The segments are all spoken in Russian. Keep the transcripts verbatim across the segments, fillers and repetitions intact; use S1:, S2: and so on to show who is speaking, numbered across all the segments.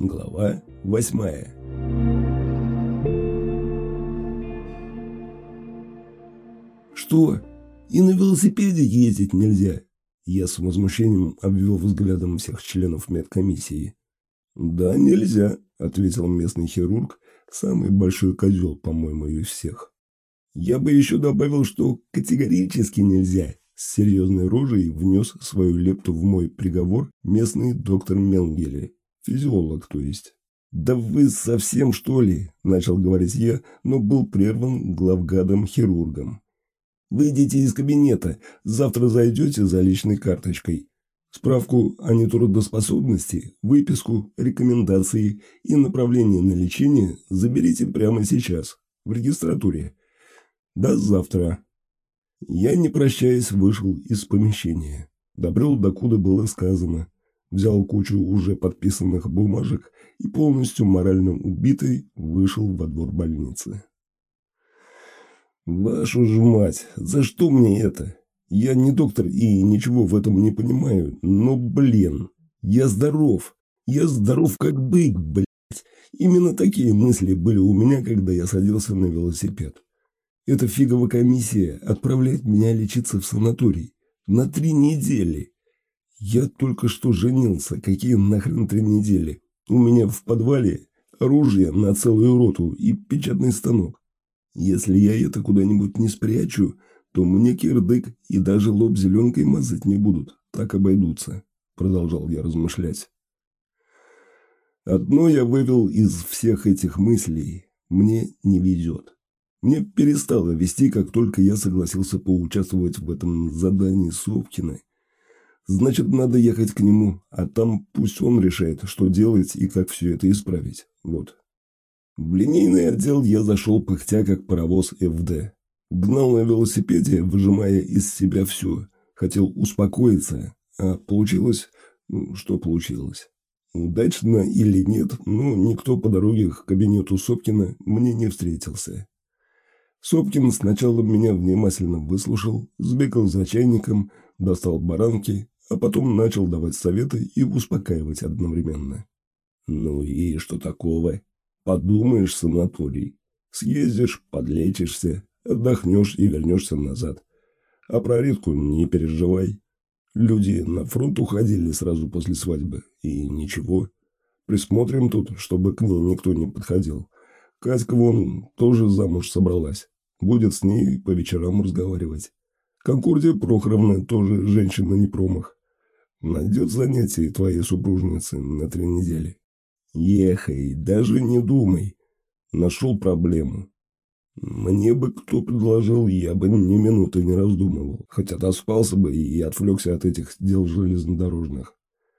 S1: Глава восьмая. «Что? И на велосипеде ездить нельзя?» Я с возмущением обвел взглядом всех членов медкомиссии. «Да, нельзя», — ответил местный хирург, самый большой козел, по-моему, из всех. «Я бы еще добавил, что категорически нельзя», — с серьезной рожей внес свою лепту в мой приговор местный доктор Менгеле, физиолог, то есть. «Да вы совсем, что ли?» – начал говорить я, но был прерван главгадом-хирургом. «Выйдите из кабинета, завтра зайдете за личной карточкой. Справку о нетрудоспособности, выписку, рекомендации и направление на лечение заберите прямо сейчас, в регистратуре. До завтра». Я, не прощаясь, вышел из помещения, добрел, докуда было сказано, взял кучу уже подписанных бумажек и полностью морально убитый вышел во двор больницы. «Вашу ж мать, за что мне это? Я не доктор и ничего в этом не понимаю, но, блин, я здоров, я здоров как бык, блядь». Именно такие мысли были у меня, когда я садился на велосипед. Эта фиговая комиссия отправляет меня лечиться в санаторий на три недели. Я только что женился, какие нахрен три недели? У меня в подвале оружие на целую роту и печатный станок. Если я это куда-нибудь не спрячу, то мне кирдык и даже лоб зеленкой мазать не будут, так обойдутся, продолжал я размышлять. Одно я вывел из всех этих мыслей: мне не везет. Мне перестало вести, как только я согласился поучаствовать в этом задании Сопкина. Значит, надо ехать к нему, а там пусть он решает, что делать и как все это исправить. Вот. В линейный отдел я зашел пыхтя, как паровоз эф дэ. Гнал на велосипеде, выжимая из себя все. Хотел успокоиться, а получилось, ну, что получилось. Удачно или нет, но никто по дороге к кабинету Сопкина мне не встретился. Сопкин сначала меня внимательно выслушал, сбегал за чайником, достал баранки, а потом начал давать советы и успокаивать одновременно. «Ну и что такого? Подумаешь, санаторий. Съездишь, подлечишься, отдохнешь и вернешься назад. А про Ритку не переживай. Люди на фронт уходили сразу после свадьбы, и ничего. Присмотрим тут, чтобы к ней никто не подходил. Катька вон тоже замуж собралась. Будет с ней по вечерам разговаривать. Конкордия Прохоровна тоже женщина не промах. Найдет занятие твоей супружницы на три недели. Ехай, даже не думай. Нашел проблему. Мне бы кто предложил, я бы ни минуты не раздумывал. Хоть отоспался бы и отвлекся от этих дел железнодорожных.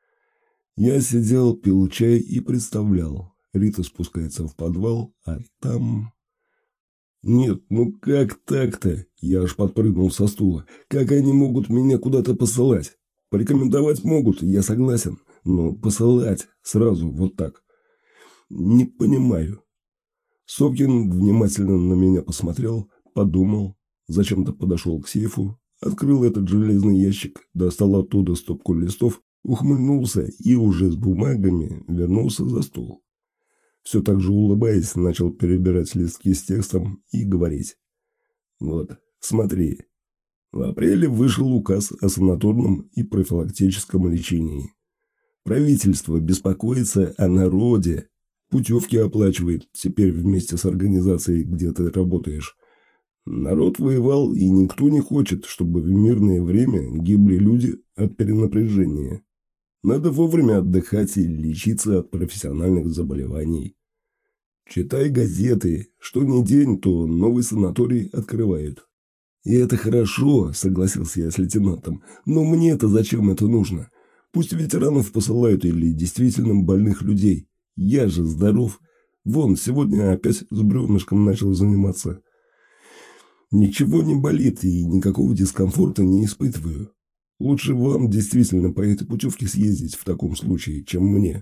S1: Я сидел, пил чай и представлял. Рита спускается в подвал, а там... Нет, ну как так-то? Я аж подпрыгнул со стула. Как они могут меня куда-то посылать? Порекомендовать могут, я согласен. Но посылать сразу вот так. Не понимаю. Сопкин внимательно на меня посмотрел, подумал, зачем-то подошел к сейфу, открыл этот железный ящик, достал оттуда стопку листов, ухмыльнулся и уже с бумагами вернулся за стол. Все так же улыбаясь, начал перебирать листки с текстом и говорить. Вот, смотри. В апреле вышел указ о санаторном и профилактическом лечении. Правительство беспокоится о народе. Путевки оплачивает теперь вместе с организацией, где ты работаешь. Народ воевал, и никто не хочет, чтобы в мирное время гибли люди от перенапряжения. Надо вовремя отдыхать и лечиться от профессиональных заболеваний. Читай газеты. Что ни день, то новый санаторий открывают. И это хорошо, согласился я с лейтенантом. Но мне-то зачем это нужно? Пусть ветеранов посылают или действительно больных людей. Я же здоров. Вон, сегодня опять с бревнышком начал заниматься. Ничего не болит и никакого дискомфорта не испытываю. Лучше вам действительно по этой путевке съездить в таком случае, чем мне.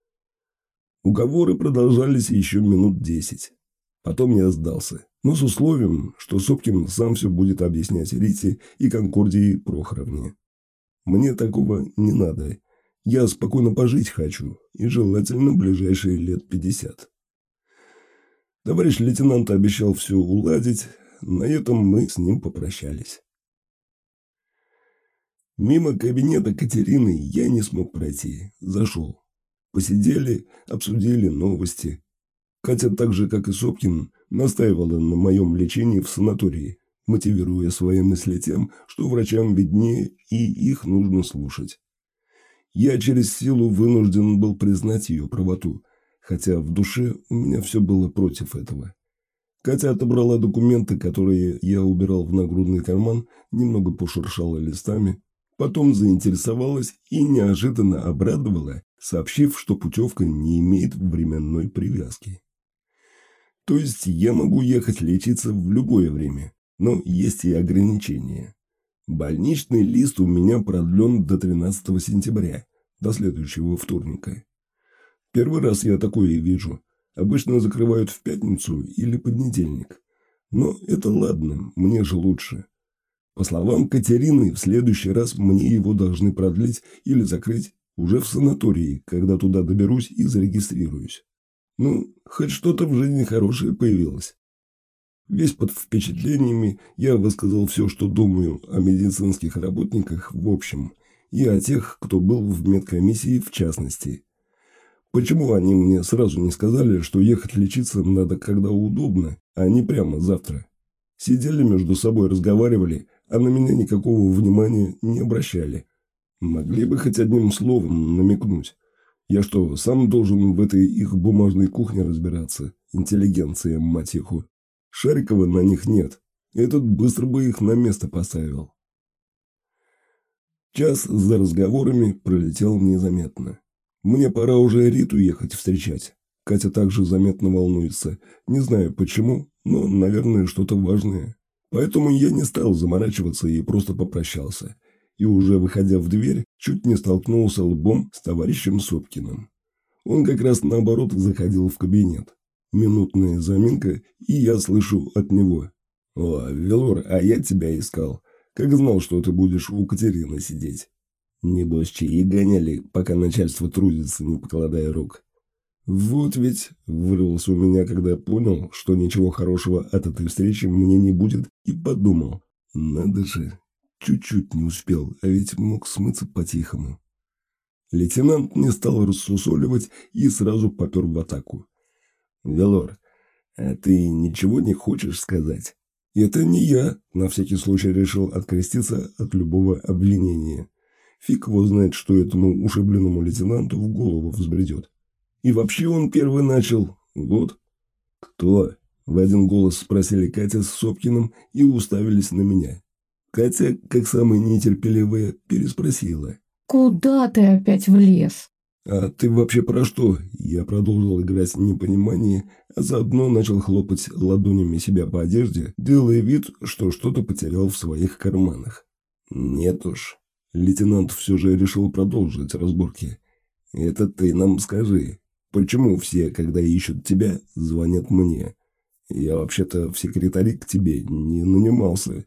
S1: Уговоры продолжались еще минут десять. Потом я сдался, но с условием, что Сопкин сам все будет объяснять Рите и Конкордии Прохоровне. Мне такого не надо. Я спокойно пожить хочу, и желательно ближайшие лет пятьдесят. Товарищ лейтенант обещал все уладить, на этом мы с ним попрощались. Мимо кабинета Катерины я не смог пройти, зашел. Посидели, обсудили новости. Катя, так же, как и Сопкин, настаивала на моем лечении в санатории, мотивируя свои мысли тем, что врачам виднее и их нужно слушать. Я через силу вынужден был признать ее правоту, хотя в душе у меня все было против этого. Катя отобрала документы, которые я убирал в нагрудный карман, немного пошуршала листами, потом заинтересовалась и неожиданно обрадовала, сообщив, что путевка не имеет временной привязки. То есть я могу ехать лечиться в любое время, но есть и ограничения. Больничный лист у меня продлен до тринадцатого сентября, до следующего вторника. Первый раз я такое вижу. Обычно закрывают в пятницу или понедельник. Но это ладно, мне же лучше. По словам Катерины, в следующий раз мне его должны продлить или закрыть уже в санатории, когда туда доберусь и зарегистрируюсь. Ну, хоть что-то в жизни хорошее появилось. Весь под впечатлениями я высказал все, что думаю о медицинских работниках в общем, и о тех, кто был в медкомиссии в частности. Почему они мне сразу не сказали, что ехать лечиться надо когда удобно, а не прямо завтра? Сидели между собой, разговаривали, а на меня никакого внимания не обращали. Могли бы хоть одним словом намекнуть. Я что, сам должен в этой их бумажной кухне разбираться? Интеллигенция, мать их. Шарикова на них нет. Этот быстро бы их на место поставил. Час за разговорами пролетел незаметно. Мне пора уже Риту ехать встречать. Катя также заметно волнуется. Не знаю почему, но, наверное, что-то важное. Поэтому я не стал заморачиваться и просто попрощался. И уже выходя в дверь, чуть не столкнулся лбом с товарищем Сопкиным. Он как раз наоборот заходил в кабинет. Минутная заминка, и я слышу от него: «О, Велор, а я тебя искал. Как знал, что ты будешь у Катерины сидеть. Небось, чаи гоняли, пока начальство трудится, не покладая рук». «Вот ведь», — вырвался у меня, когда я понял, что ничего хорошего от этой встречи мне не будет, и подумал: надо же, чуть-чуть не успел, а ведь мог смыться по-тихому. Лейтенант не стал рассусоливать и сразу попер в атаку. «Велор, а ты ничего не хочешь сказать?» «Это не я», — на всякий случай решил откреститься от любого обвинения. Фиг его знает, что этому ушибленному лейтенанту в голову взбредет. И вообще он первый начал. Вот. «Кто?» — в один голос спросили Катя с Сопкиным и уставились на меня. Катя, как самая нетерпеливая, переспросила:
S2: «Куда ты опять влез?»
S1: «А ты вообще про что?» Я продолжил играть в непонимание, а заодно начал хлопать ладонями себя по одежде, делая вид, что что-то потерял в своих карманах. «Нет уж». Лейтенант все же решил продолжить разборки. «Это ты нам скажи, почему все, когда ищут тебя, звонят мне? Я вообще-то в секретари к тебе не нанимался».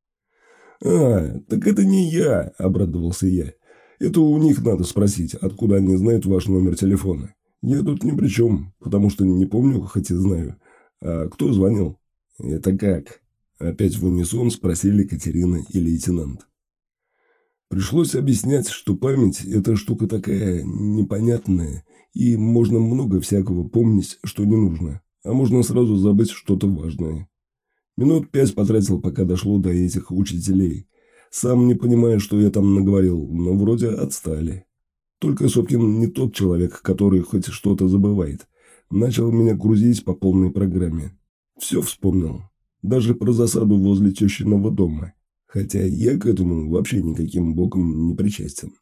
S1: «А, так это не я», — обрадовался я. «Это у них надо спросить, откуда они знают ваш номер телефона. Я тут ни при чем, потому что не помню, хоть и знаю. А кто звонил?» «Это как?» — опять в унисон спросили Катерина и лейтенант. Пришлось объяснять, что память – это штука такая непонятная, и можно много всякого помнить, что не нужно, а можно сразу забыть что-то важное. Минут пять потратил, пока дошло до этих учителей. Сам не понимаю, что я там наговорил, но вроде отстали. Только Сопкин не тот человек, который хоть что-то забывает. Начал меня грузить по полной программе. Все вспомнил. Даже про засаду возле тещиного дома. Хотя я к этому вообще никаким боком не причастен.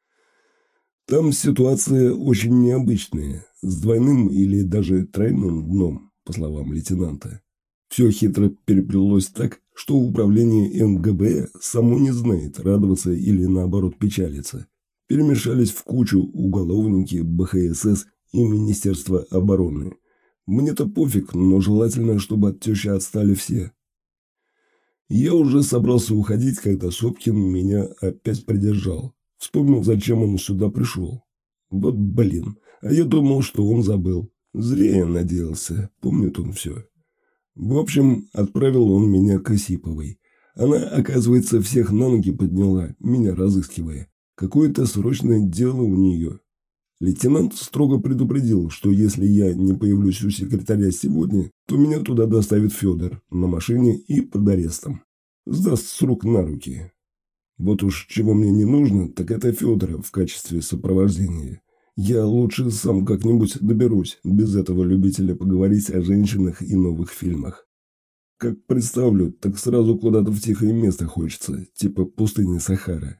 S1: Там ситуация очень необычная, с двойным или даже тройным дном, по словам лейтенанта. Все хитро переплелось так, что управление эм гэ бэ само не знает, радоваться или наоборот печалиться. Перемешались в кучу уголовники, бэ ха эс эс и Министерство обороны. Мне-то пофиг, но желательно, чтобы от тещи отстали все. Я уже собрался уходить, когда Сопкин меня опять придержал. Вспомнил, зачем он сюда пришел. Вот блин, а я думал, что он забыл. Зря я надеялся, помнит он все. В общем, отправил он меня к Осиповой. Она, оказывается, всех на ноги подняла, меня разыскивая. Какое-то срочное дело у нее. Лейтенант строго предупредил, что если я не появлюсь у секретаря сегодня, то меня туда доставит Федор на машине и под арестом. Сдаст с рук на руки. Вот уж чего мне не нужно, так это Федора в качестве сопровождения. Я лучше сам как-нибудь доберусь, без этого любителя поговорить о женщинах и новых фильмах. Как представлю, так сразу куда-то в тихое место хочется, типа пустыни Сахара.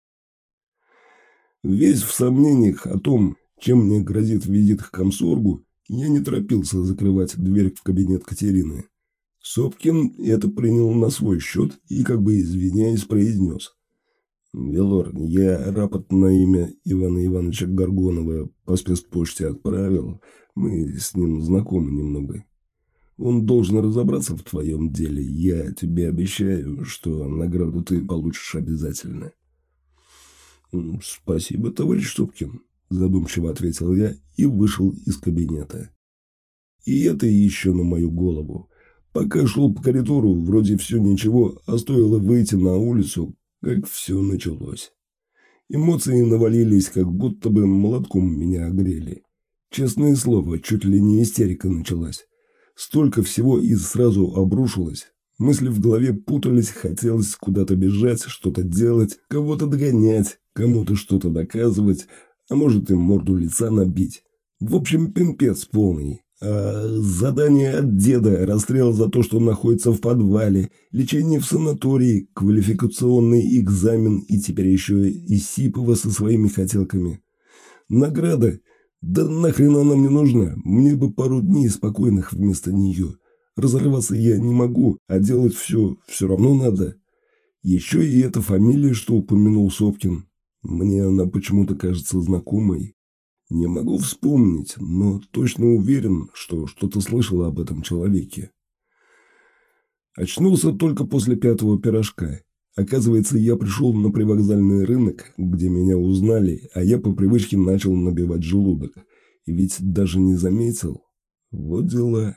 S1: Весь в сомнениях о том, чем мне грозит визит к комсоргу, я не торопился закрывать дверь в кабинет Катерины. Сопкин это принял на свой счет и, как бы извиняясь, произнес. «Велор, я рапорт на имя Ивана Ивановича Горгонова по спецпочте отправил. Мы с ним знакомы немного. Он должен разобраться в твоем деле. Я тебе обещаю, что награду ты получишь обязательно». «Спасибо, товарищ Сопкин», – задумчиво ответил я и вышел из кабинета. И это еще на мою голову. Пока шел по коридору, вроде все ничего, а стоило выйти на улицу, как все началось. Эмоции навалились, как будто бы молотком меня огрели. Честное слово, чуть ли не истерика началась. Столько всего и сразу обрушилось. Мысли в голове путались, хотелось куда-то бежать, что-то делать, кого-то догонять, кому-то что-то доказывать, а может и морду лица набить. В общем, пимпец полный. А задание от деда, расстрел за то, что находится в подвале, лечение в санатории, квалификационный экзамен и теперь еще и Сипова со своими хотелками. Награда? Да нахрен она мне нужна? Мне бы пару дней спокойных вместо нее. Разорваться я не могу, а делать все все равно надо. Еще и эта фамилия, что упомянул Сопкин. Мне она почему-то кажется знакомой. Не могу вспомнить, но точно уверен, что что-то слышал об этом человеке. Очнулся только после пятого пирожка. Оказывается, я пришел на привокзальный рынок, где меня узнали, а я по привычке начал набивать желудок. И ведь даже не заметил. Вот дела.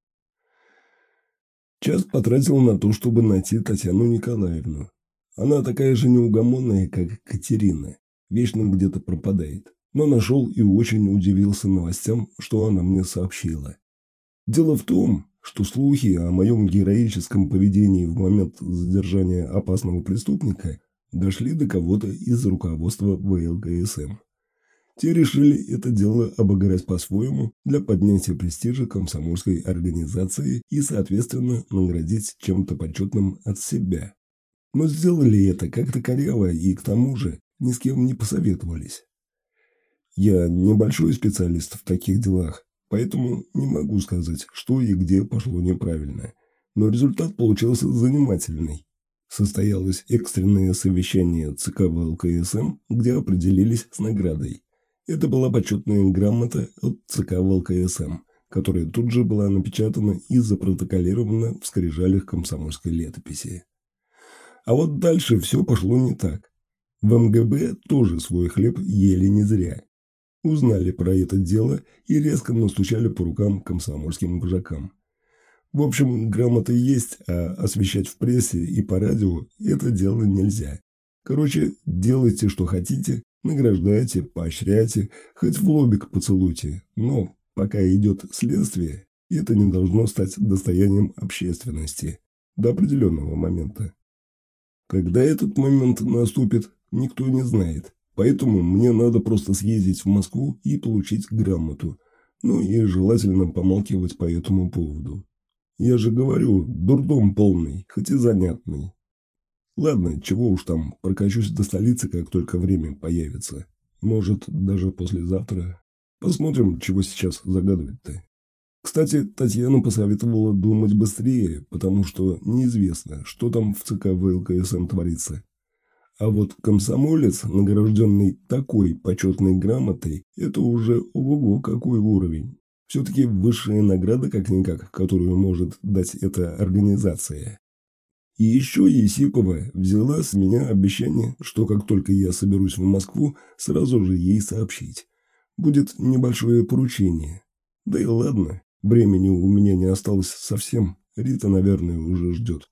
S1: Час потратил на то, чтобы найти Татьяну Николаевну. Она такая же неугомонная, как Катерина. Вечно где-то пропадает. Но нашел и очень удивился новостям, что она мне сообщила. Дело в том, что слухи о моем героическом поведении в момент задержания опасного преступника дошли до кого-то из руководства вэ эл ка эс эм. Те решили это дело обыграть по-своему для поднятия престижа комсомольской организации и, соответственно, наградить чем-то почетным от себя. Но сделали это как-то коряво и, к тому же, ни с кем не посоветовались. Я небольшой специалист в таких делах, поэтому не могу сказать, что и где пошло неправильно. Но результат получился занимательный. Состоялось экстренное совещание цэ ка вэ эл ка эс эм, где определились с наградой. Это была почетная грамота от цэ ка вэ эл ка эс эм, которая тут же была напечатана и запротоколирована в скрижалях комсомольской летописи. А вот дальше все пошло не так. В эм гэ бэ тоже свой хлеб ели не зря. Узнали про это дело и резко настучали по рукам комсомольским вожакам. В общем, грамота есть, а освещать в прессе и по радио это дело нельзя. Короче, делайте, что хотите, награждайте, поощряйте, хоть в лобик поцелуйте, но пока идет следствие, это не должно стать достоянием общественности до определенного момента. Когда этот момент наступит, никто не знает. Поэтому мне надо просто съездить в Москву и получить грамоту. Ну и желательно помалкивать по этому поводу. Я же говорю, дурдом полный, хоть и занятный. Ладно, чего уж там, прокачусь до столицы, как только время появится. Может, даже послезавтра. Посмотрим, чего сейчас загадывать-то. Кстати, Татьяна посоветовала думать быстрее, потому что неизвестно, что там в цэ ка вэ эл ка эс эм творится. А вот комсомолец, награжденный такой почетной грамотой, это уже ого-го какой уровень. Все-таки высшая награда, как-никак, которую может дать эта организация. И еще Есипова взяла с меня обещание, что как только я соберусь в Москву, сразу же ей сообщить. Будет небольшое поручение. Да и ладно, времени у меня не осталось совсем. Рита, наверное, уже ждет.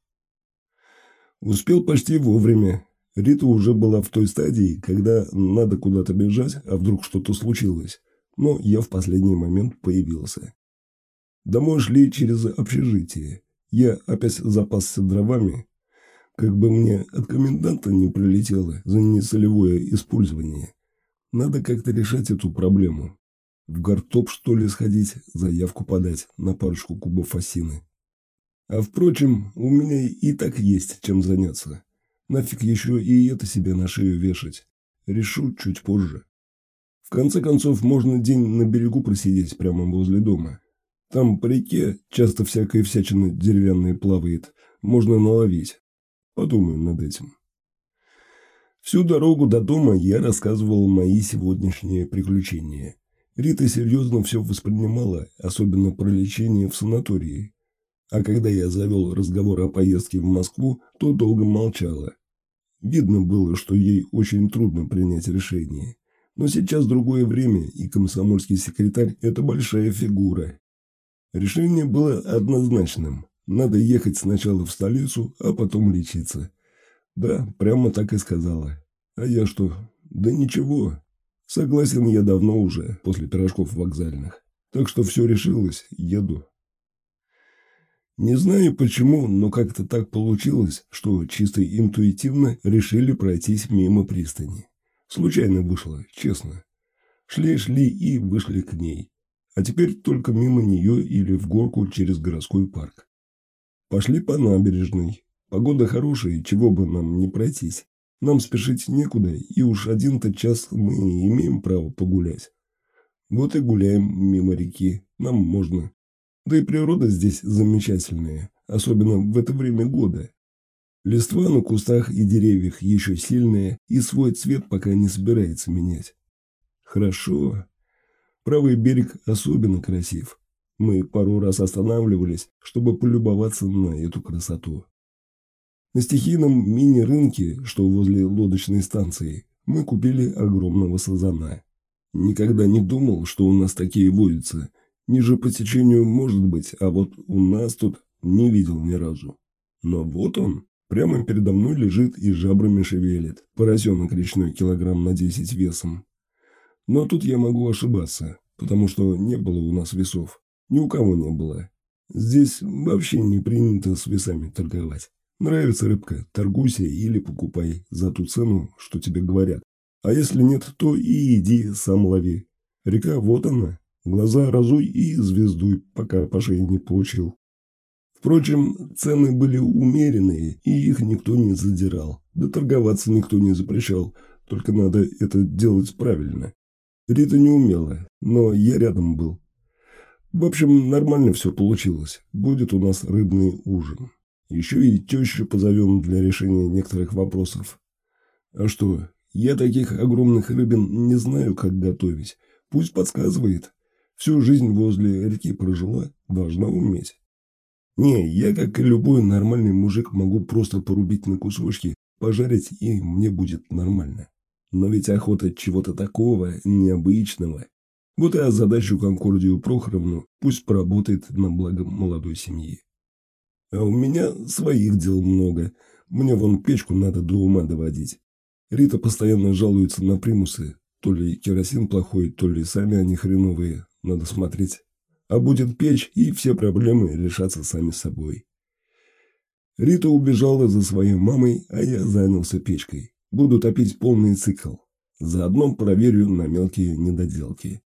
S1: Успел почти вовремя. Рита уже была в той стадии, когда надо куда-то бежать, а вдруг что-то случилось. Но я в последний момент появился. Домой шли через общежитие. Я опять запасся дровами. Как бы мне от коменданта не прилетело за нецелевое использование. Надо как-то решать эту проблему. В гортоп, что ли, сходить, заявку подать на парочку кубов осины. А впрочем, у меня и так есть чем заняться. Нафиг еще и это себе на шею вешать. Решу чуть позже. В конце концов, можно день на берегу просидеть прямо возле дома. Там по реке часто всякая всячина деревянная плавает. Можно наловить. Подумаю над этим. Всю дорогу до дома я рассказывал мои сегодняшние приключения. Рита серьезно все воспринимала, особенно про лечение в санатории. А когда я завел разговор о поездке в Москву, то долго молчала. Видно было, что ей очень трудно принять решение. Но сейчас другое время, и комсомольский секретарь – это большая фигура. Решение было однозначным. Надо ехать сначала в столицу, а потом лечиться. Да, прямо так и сказала. А я что? Да ничего. Согласен я давно уже, после пирожков вокзальных. Так что все решилось, еду. Не знаю почему, но как-то так получилось, что чисто интуитивно решили пройтись мимо пристани. Случайно вышло, честно. Шли-шли и вышли к ней. А теперь только мимо нее или в горку через городской парк. Пошли по набережной. Погода хорошая, чего бы нам не пройтись. Нам спешить некуда, и уж один-то час мы имеем право погулять. Вот и гуляем мимо реки, нам можно. Да и природа здесь замечательная, особенно в это время года. Листва на кустах и деревьях еще сильная, и свой цвет пока не собирается менять. Хорошо. Правый берег особенно красив. Мы пару раз останавливались, чтобы полюбоваться на эту красоту. На стихийном мини-рынке, что возле лодочной станции, мы купили огромного сазана. Никогда не думал, что у нас такие водятся. Ниже по течению может быть, а вот у нас тут не видел ни разу. Но вот он, прямо передо мной лежит и жабрами шевелит. Поросенок речной килограмм на десять весом. Но тут я могу ошибаться, потому что не было у нас весов. Ни у кого не было. Здесь вообще не принято с весами торговать. Нравится рыбка, торгуйся или покупай за ту цену, что тебе говорят. А если нет, то и иди сам лови. Река вот она. Глаза разуй и звездуй, пока по шее не получил. Впрочем, цены были умеренные, и их никто не задирал. Да торговаться никто не запрещал, только надо это делать правильно. Рита не умела, но я рядом был. В общем, нормально все получилось. Будет у нас рыбный ужин. Еще и тещу позовем для решения некоторых вопросов. А что, я таких огромных рыбин не знаю, как готовить. Пусть подсказывает. Всю жизнь возле реки прожила, должна уметь. Не, я, как и любой нормальный мужик, могу просто порубить на кусочки, пожарить, и мне будет нормально. Но ведь охота чего-то такого, необычного. Вот и озадачу Конкордию Прохоровну, пусть поработает на благо молодой семьи. А у меня своих дел много. Мне вон печку надо до ума доводить. Рита постоянно жалуется на примусы. То ли керосин плохой, то ли сами они хреновые. Надо смотреть. А будет печь, и все проблемы решатся сами собой. Рита убежала за своей мамой, а я занялся печкой. Буду топить полный цикл. Заодно проверю на мелкие недоделки.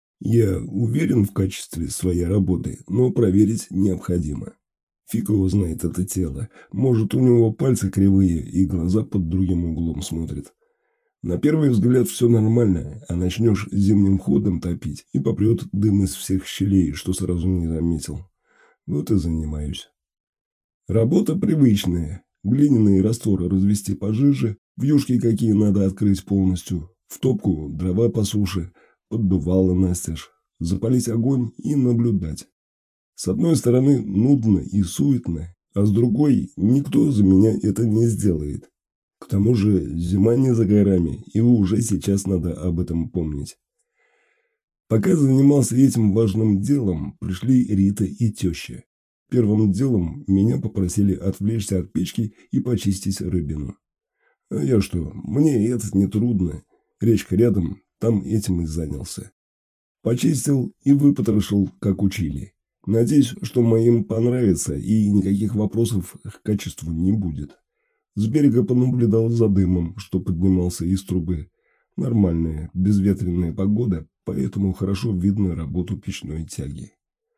S1: Я уверен в качестве своей работы, но проверить необходимо. Фиг его знает это тело. Может, у него пальцы кривые и глаза под другим углом смотрят. На первый взгляд все нормально, а начнешь зимним ходом топить, и попрет дым из всех щелей, что сразу не заметил. Вот и занимаюсь. Работа привычная. Глиняные растворы развести пожиже, вьюшки какие надо открыть полностью, в топку дрова по суше, поддувало настежь, запалить огонь и наблюдать. С одной стороны нудно и суетно, А с другой, никто за меня это не сделает. К тому же зима не за горами, и уже сейчас надо об этом помнить. Пока занимался этим важным делом, пришли Рита и теща. Первым делом меня попросили отвлечься от печки и почистить рыбину. А я что, мне это не трудно. Речка рядом, там этим и занялся. Почистил и выпотрошил, как учили. Надеюсь, что моим понравится и никаких вопросов к качеству не будет. С берега понаблюдал за дымом, что поднимался из трубы. Нормальная, безветренная погода, поэтому хорошо видно работу печной тяги.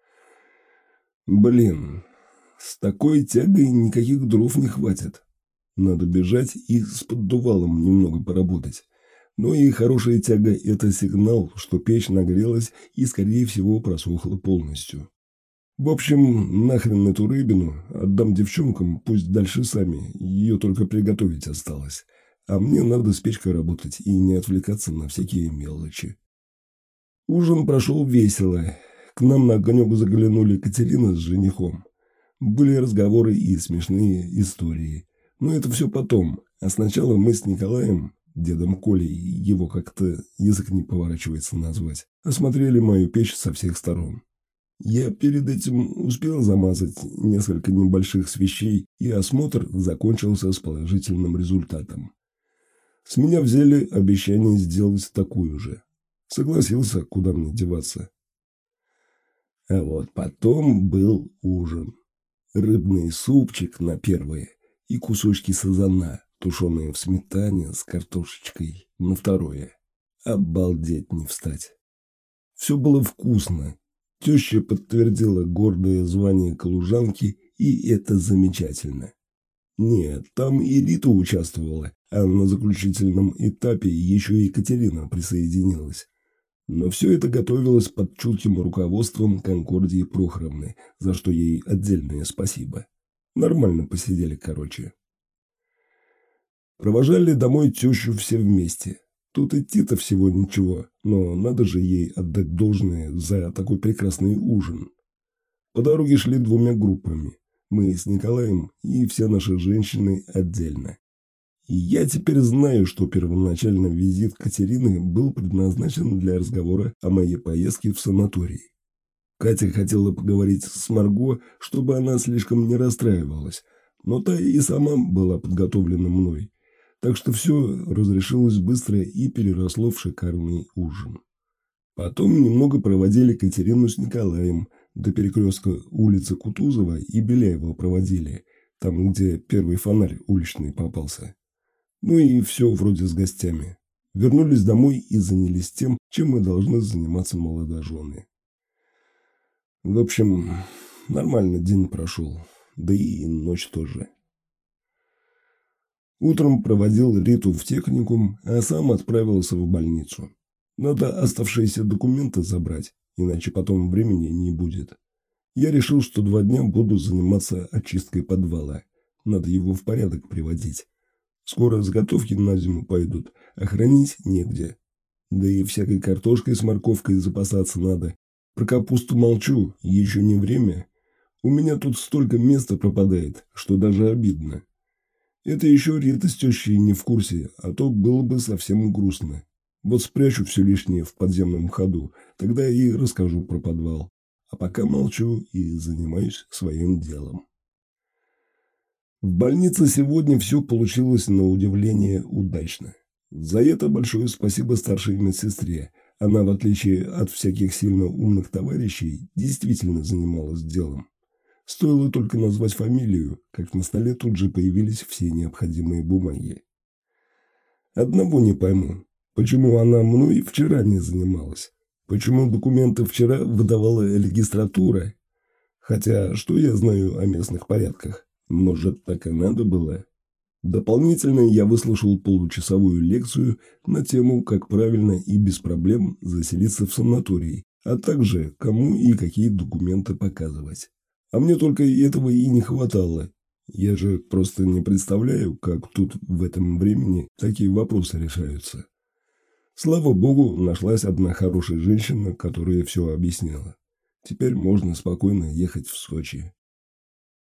S1: Блин, с такой тягой никаких дров не хватит. Надо бежать и с поддувалом немного поработать. Но и хорошая тяга – это сигнал, что печь нагрелась и, скорее всего, просохла полностью. В общем, нахрен эту рыбину, отдам девчонкам, пусть дальше сами, ее только приготовить осталось. А мне надо с печкой работать и не отвлекаться на всякие мелочи. Ужин прошел весело. К нам на огонек заглянули Катерина с женихом. Были разговоры и смешные истории. Но это все потом. А сначала мы с Николаем, дедом Колей, его как-то язык не поворачивается назвать, осмотрели мою печь со всех сторон. Я перед этим успел замазать несколько небольших свечей, и осмотр закончился с положительным результатом. С меня взяли обещание сделать такую же. Согласился, куда мне деваться. А вот потом был ужин. Рыбный супчик на первое и кусочки сазана, тушеные в сметане с картошечкой, на второе. Обалдеть не встать. Все было вкусно. Теща подтвердила гордое звание калужанки, и это замечательно. Нет, там и Рита участвовала, а на заключительном этапе еще и Екатерина присоединилась. Но все это готовилось под чутким руководством Конкордии Прохоровны, за что ей отдельное спасибо. Нормально посидели, короче. Провожали домой тещу все вместе. Тут идти-то всего ничего, но надо же ей отдать должное за такой прекрасный ужин. По дороге шли двумя группами. Мы с Николаем и все наши женщины отдельно. И я теперь знаю, что первоначально визит Катерины был предназначен для разговора о моей поездке в санаторий. Катя хотела поговорить с Марго, чтобы она слишком не расстраивалась, но та и сама была подготовлена мной. Так что все разрешилось быстро и переросло в шикарный ужин. Потом немного проводили Катерину с Николаем, до перекрестка улицы Кутузова и Беляева проводили, там, где первый фонарь уличный попался. Ну и все вроде с гостями. Вернулись домой и занялись тем, чем мы должны заниматься молодожены. В общем, нормально день прошел, да и ночь тоже. Утром проводил Риту в техникум, а сам отправился в больницу. Надо оставшиеся документы забрать, иначе потом времени не будет. Я решил, что два дня буду заниматься очисткой подвала. Надо его в порядок приводить. Скоро заготовки на зиму пойдут, а хранить негде. Да и всякой картошкой с морковкой запасаться надо. Про капусту молчу, еще не время. У меня тут столько места пропадает, что даже обидно. Это еще Рита с тещей не в курсе, а то было бы совсем грустно. Вот спрячу все лишнее в подземном ходу, тогда и расскажу про подвал. А пока молчу и занимаюсь своим делом. В больнице сегодня все получилось на удивление удачно. За это большое спасибо старшей медсестре. Она, в отличие от всяких сильно умных товарищей, действительно занималась делом. Стоило только назвать фамилию, как на столе тут же появились все необходимые бумаги. Одного не пойму, почему она мной вчера не занималась? Почему документы вчера выдавала регистратура? Хотя, что я знаю о местных порядках? Может, так и надо было? Дополнительно я выслушал получасовую лекцию на тему, как правильно и без проблем заселиться в санаторий, а также кому и какие документы показывать. А мне только этого и не хватало. Я же просто не представляю, как тут в этом времени такие вопросы решаются. Слава богу, нашлась одна хорошая женщина, которая все объяснила. Теперь можно спокойно ехать в Сочи.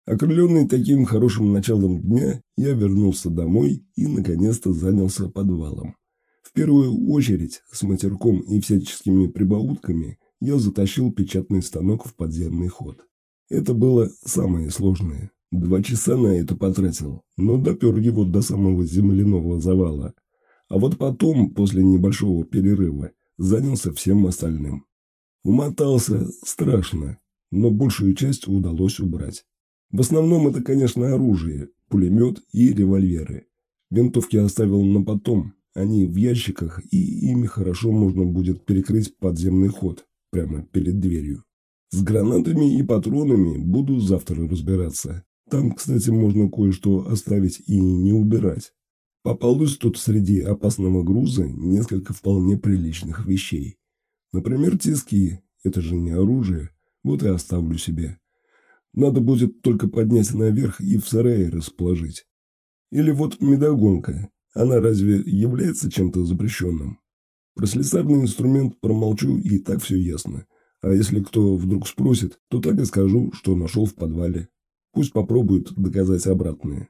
S1: Окрыленный таким хорошим началом дня, я вернулся домой и, наконец-то, занялся подвалом. В первую очередь, с матерком и всяческими прибаутками, я затащил печатный станок в подземный ход. Это было самое сложное. Два часа на это потратил, но допер его до самого земляного завала. А вот потом, после небольшого перерыва, занялся всем остальным. Умотался страшно, но большую часть удалось убрать. В основном это, конечно, оружие, пулемет и револьверы. Винтовки оставил на потом, они в ящиках, и ими хорошо можно будет перекрыть подземный ход прямо перед дверью. С гранатами и патронами буду завтра разбираться. Там, кстати, можно кое-что оставить и не убирать. Попалось тут среди опасного груза несколько вполне приличных вещей. Например, тиски, это же не оружие, вот и оставлю себе. Надо будет только поднять наверх и в сарае расположить. Или вот медогонка, она разве является чем-то запрещенным? Про слесарный инструмент промолчу, и так все ясно. А если кто вдруг спросит, то так и скажу, что нашел в подвале. Пусть попробуют доказать обратное.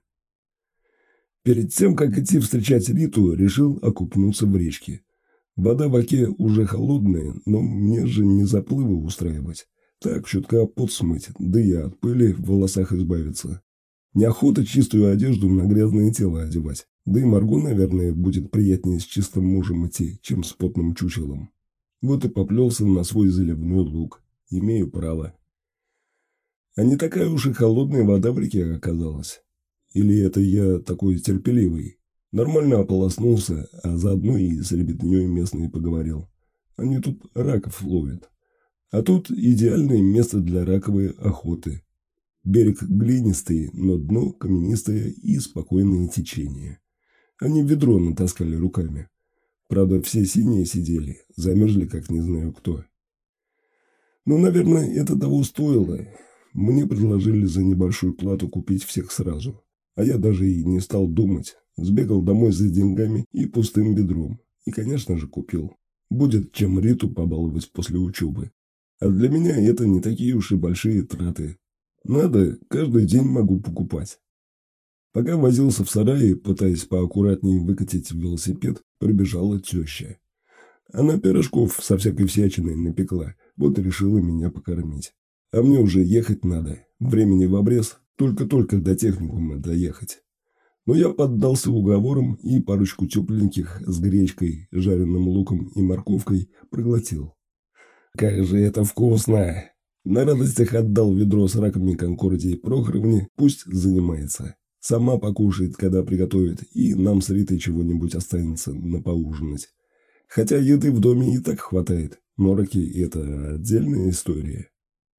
S1: Перед тем, как идти встречать Риту, решил окунуться в речке. Вода в оке уже холодная, но мне же не заплывы устраивать. Так, чутка пот смыть, да и от пыли в волосах избавиться. Неохота чистую одежду на грязное тело одевать. Да и Марго, наверное, будет приятнее с чистым мужем идти, чем с потным чучелом. Вот и поплелся на свой заливной луг. Имею право. А не такая уж и холодная вода в реке оказалась. Или это я такой терпеливый? Нормально ополоснулся, а заодно и с ребятней местной поговорил. Они тут раков ловят. А тут идеальное место для раковой охоты. Берег глинистый, но дно каменистое и спокойное течение. Они ведро натаскали руками. Правда, все синие сидели, замерзли, как не знаю кто. Но, наверное, это того стоило. Мне предложили за небольшую плату купить всех сразу. А я даже и не стал думать. Сбегал домой за деньгами и пустым ведром. И, конечно же, купил. Будет чем Риту побаловать после учебы. А для меня это не такие уж и большие траты. Надо, каждый день могу покупать. Пока возился в сарае, пытаясь поаккуратнее выкатить велосипед, прибежала теща. Она пирожков со всякой всячиной напекла, вот и решила меня покормить. А мне уже ехать надо, времени в обрез, только-только до техникума доехать. Но я поддался уговорам и парочку тепленьких с гречкой, жареным луком и морковкой проглотил. Как же это вкусно! На радостях отдал ведро с раками Конкордии Прохоровне, пусть занимается. Сама покушает, когда приготовит, и нам с Ритой чего-нибудь останется на поужинать. Хотя еды в доме и так хватает, но раки – это отдельная история.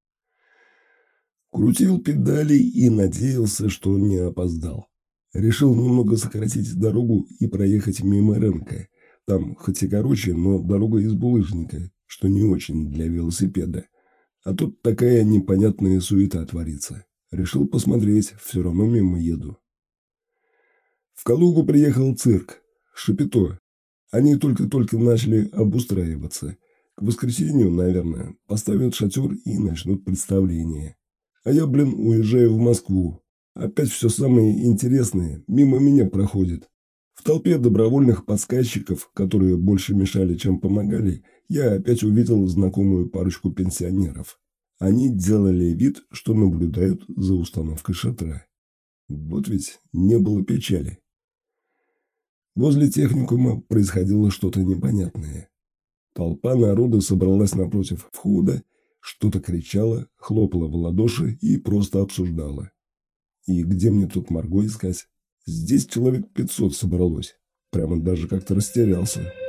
S1: Крутил педали и надеялся, что не опоздал. Решил немного сократить дорогу и проехать мимо рынка. Там хоть и короче, но дорога из булыжника, что не очень для велосипеда. А тут такая непонятная суета творится. Решил посмотреть, все равно мимо еду. В Калугу приехал цирк, Шапито. Они только-только начали обустраиваться. К воскресенью, наверное, поставят шатер и начнут представление. А я, блин, уезжаю в Москву. Опять все самое интересное мимо меня проходит. В толпе добровольных подсказчиков, которые больше мешали, чем помогали, я опять увидел знакомую парочку пенсионеров. Они делали вид, что наблюдают за установкой шатра. Вот ведь не было печали. Возле техникума происходило что-то непонятное. Толпа народа собралась напротив входа, что-то кричала, хлопала в ладоши и просто обсуждала. И где мне тут Марго искать? Здесь человек пятьсот собралось. Прямо даже как-то растерялся.